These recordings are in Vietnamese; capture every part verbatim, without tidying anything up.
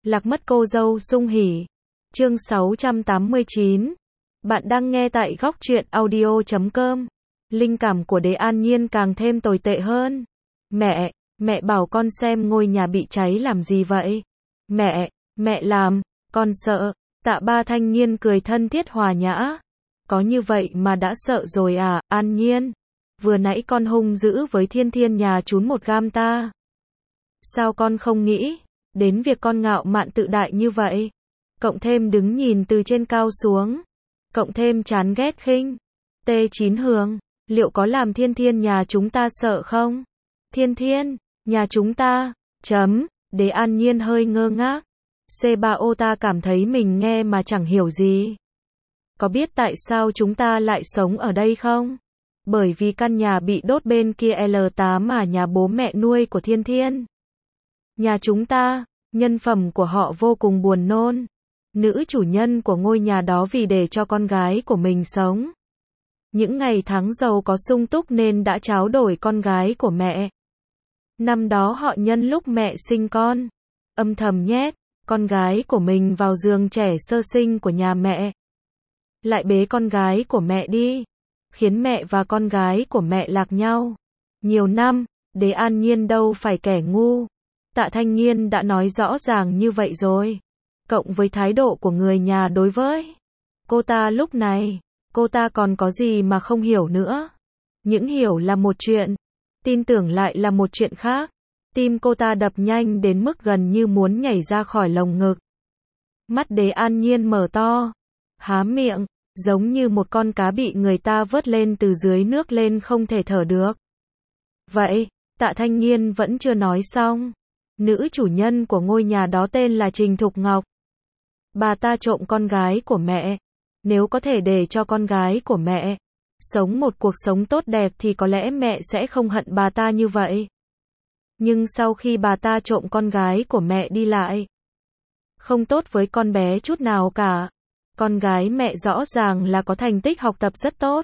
Lạc mất cô dâu sung hỉ. Chương sáu trăm tám mươi chín. Bạn đang nghe tại góc truyện audio chấm com. Linh cảm của Đế An Nhiên càng thêm tồi tệ hơn. Mẹ, mẹ bảo con xem ngôi nhà bị cháy làm gì vậy? Mẹ, mẹ làm, con sợ. Tạ Ba thanh niên cười thân thiết hòa nhã. Có như vậy mà đã sợ rồi à, An Nhiên? Vừa nãy con hung dữ với Thiên Thiên nhà trún một gam ta. Sao con không nghĩ đến việc con ngạo mạn tự đại như vậy? Cộng thêm đứng nhìn từ trên cao xuống. Cộng thêm chán ghét khinh. T chín Hương, liệu có làm Thiên Thiên nhà chúng ta sợ không? Thiên Thiên, nhà chúng ta, chấm, Đế An Nhiên hơi ngơ ngác. C ba O ta cảm thấy mình nghe mà chẳng hiểu gì. Có biết tại sao chúng ta lại sống ở đây không? Bởi vì căn nhà bị đốt bên kia L tám mà nhà bố mẹ nuôi của Thiên Thiên. Nhà chúng ta, nhân phẩm của họ vô cùng buồn nôn. Nữ chủ nhân của ngôi nhà đó vì để cho con gái của mình sống. Những ngày tháng giàu có sung túc nên đã tráo đổi con gái của mẹ. Năm đó họ nhân lúc mẹ sinh con, âm thầm nhét con gái của mình vào giường trẻ sơ sinh của nhà mẹ. Lại bế con gái của mẹ đi, khiến mẹ và con gái của mẹ lạc nhau. Nhiều năm, Đế An Nhiên đâu phải kẻ ngu. Tạ Thanh Nhiên đã nói rõ ràng như vậy rồi. Cộng với thái độ của người nhà đối với cô ta lúc này, cô ta còn có gì mà không hiểu nữa. Những hiểu là một chuyện, tin tưởng lại là một chuyện khác. Tim cô ta đập nhanh đến mức gần như muốn nhảy ra khỏi lồng ngực. Mắt Đế An Nhiên mở to, há miệng, giống như một con cá bị người ta vớt lên từ dưới nước lên không thể thở được. Vậy, Tạ Thanh Nhiên vẫn chưa nói xong. Nữ chủ nhân của ngôi nhà đó tên là Trình Thục Ngọc. Bà ta trộm con gái của mẹ. Nếu có thể để cho con gái của mẹ sống một cuộc sống tốt đẹp thì có lẽ mẹ sẽ không hận bà ta như vậy. Nhưng sau khi bà ta trộm con gái của mẹ đi lại, không tốt với con bé chút nào cả. Con gái mẹ rõ ràng là có thành tích học tập rất tốt.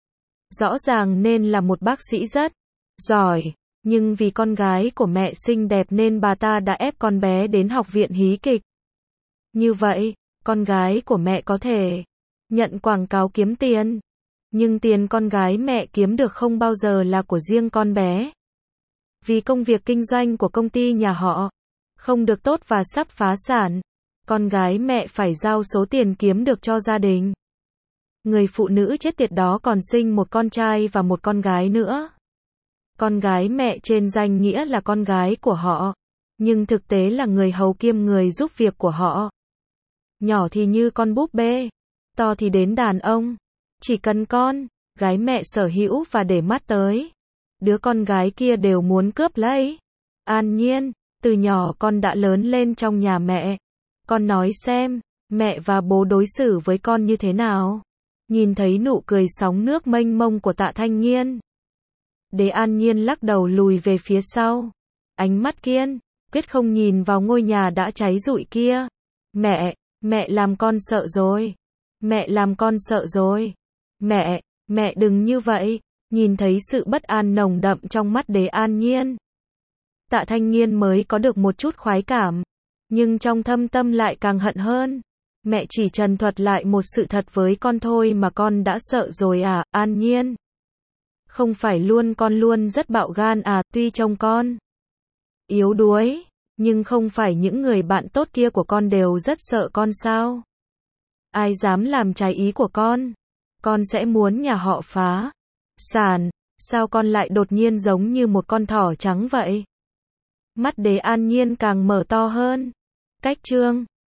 Rõ ràng nên là một bác sĩ rất giỏi. Nhưng vì con gái của mẹ xinh đẹp nên bà ta đã ép con bé đến học viện hí kịch. Như vậy, con gái của mẹ có thể nhận quảng cáo kiếm tiền. Nhưng tiền con gái mẹ kiếm được không bao giờ là của riêng con bé. Vì công việc kinh doanh của công ty nhà họ không được tốt và sắp phá sản, con gái mẹ phải giao số tiền kiếm được cho gia đình. Người phụ nữ chết tiệt đó còn sinh một con trai và một con gái nữa. Con gái mẹ trên danh nghĩa là con gái của họ, nhưng thực tế là người hầu kiêm người giúp việc của họ. Nhỏ thì như con búp bê, to thì đến đàn ông. Chỉ cần con gái mẹ sở hữu và để mắt tới, đứa con gái kia đều muốn cướp lấy. An Nhiên, từ nhỏ con đã lớn lên trong nhà mẹ. Con nói xem, mẹ và bố đối xử với con như thế nào? Nhìn thấy nụ cười sóng nước mênh mông của Tạ Thanh Nhiên, Đế An Nhiên lắc đầu lùi về phía sau. Ánh mắt kiên quyết không nhìn vào ngôi nhà đã cháy rụi kia. Mẹ, mẹ làm con sợ rồi. Mẹ làm con sợ rồi. Mẹ, mẹ đừng như vậy. Nhìn thấy sự bất an nồng đậm trong mắt Đế An Nhiên, Tạ Thanh Nhiên mới có được một chút khoái cảm. Nhưng trong thâm tâm lại càng hận hơn. Mẹ chỉ trần thuật lại một sự thật với con thôi mà con đã sợ rồi à, An Nhiên? Không phải luôn con luôn rất bạo gan à, tuy trông con yếu đuối, nhưng không phải những người bạn tốt kia của con đều rất sợ con sao? Ai dám làm trái ý của con? Con sẽ muốn nhà họ phá sản, sao con lại đột nhiên giống như một con thỏ trắng vậy? Mắt Đế An Nhiên càng mở to hơn. Cách chương